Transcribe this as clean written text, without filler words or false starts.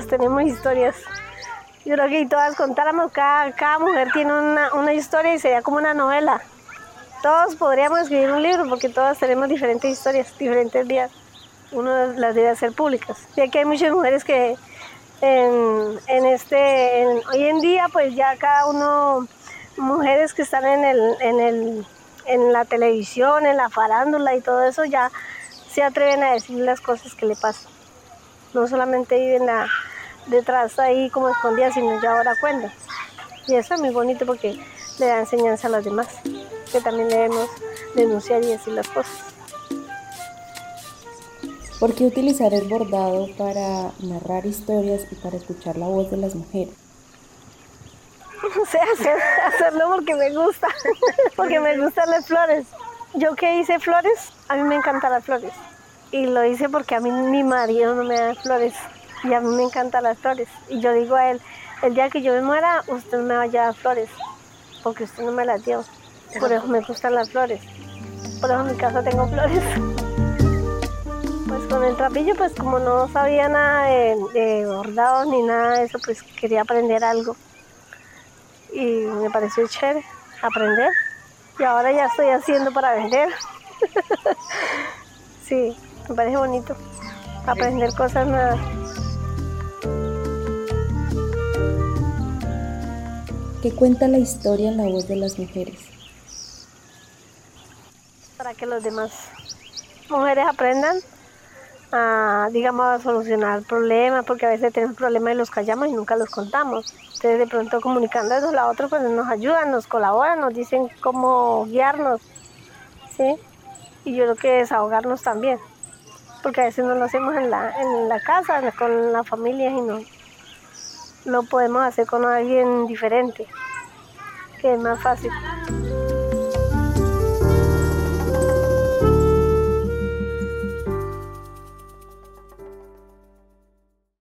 todas tenemos historias. Yo creo que si todas contáramos, cada mujer tiene una historia y sería como una novela. Todos podríamos escribir un libro porque todas tenemos diferentes historias, diferentes vidas. Uno las debe hacer públicas. Ya que hay muchas mujeres que hoy en día pues ya cada uno, mujeres que están en la televisión, en la farándula y todo eso, ya se atreven a decir las cosas que le pasan. No solamente viven detrás ahí como escondidas, sino ya ahora cuentan. Y eso es muy bonito porque le da enseñanza a las demás, que también debemos denunciar y decir las cosas. ¿Por qué utilizar el bordado para narrar historias y para escuchar la voz de las mujeres? No sé, hacerlo porque me gusta, porque me gustan las flores. Yo que hice flores, a mí me encantan las flores. Y lo hice porque a mí mi marido no me da flores. Y a mí me encantan las flores. Y yo digo a él, el día que yo me muera, usted no me vaya a dar flores, porque usted no me las dio. Por eso me gustan las flores. Por eso en mi casa tengo flores. Pues con el trapillo, pues como no sabía nada de bordados ni nada de eso, pues quería aprender algo. Y me pareció chévere aprender. Y ahora ya estoy haciendo para vender. Sí, me parece bonito aprender cosas nuevas. ¿Qué cuenta la historia en la voz de las mujeres? Para que los demás mujeres aprendan digamos, a solucionar problemas, porque a veces tenemos problemas y los callamos y nunca los contamos. Entonces de pronto comunicando eso a la otra, pues nos ayudan, nos colaboran, nos dicen cómo guiarnos, ¿sí? Y yo creo que desahogarnos también, porque a veces no lo hacemos en la casa, con la familia, y no lo podemos hacer con alguien diferente, que es más fácil.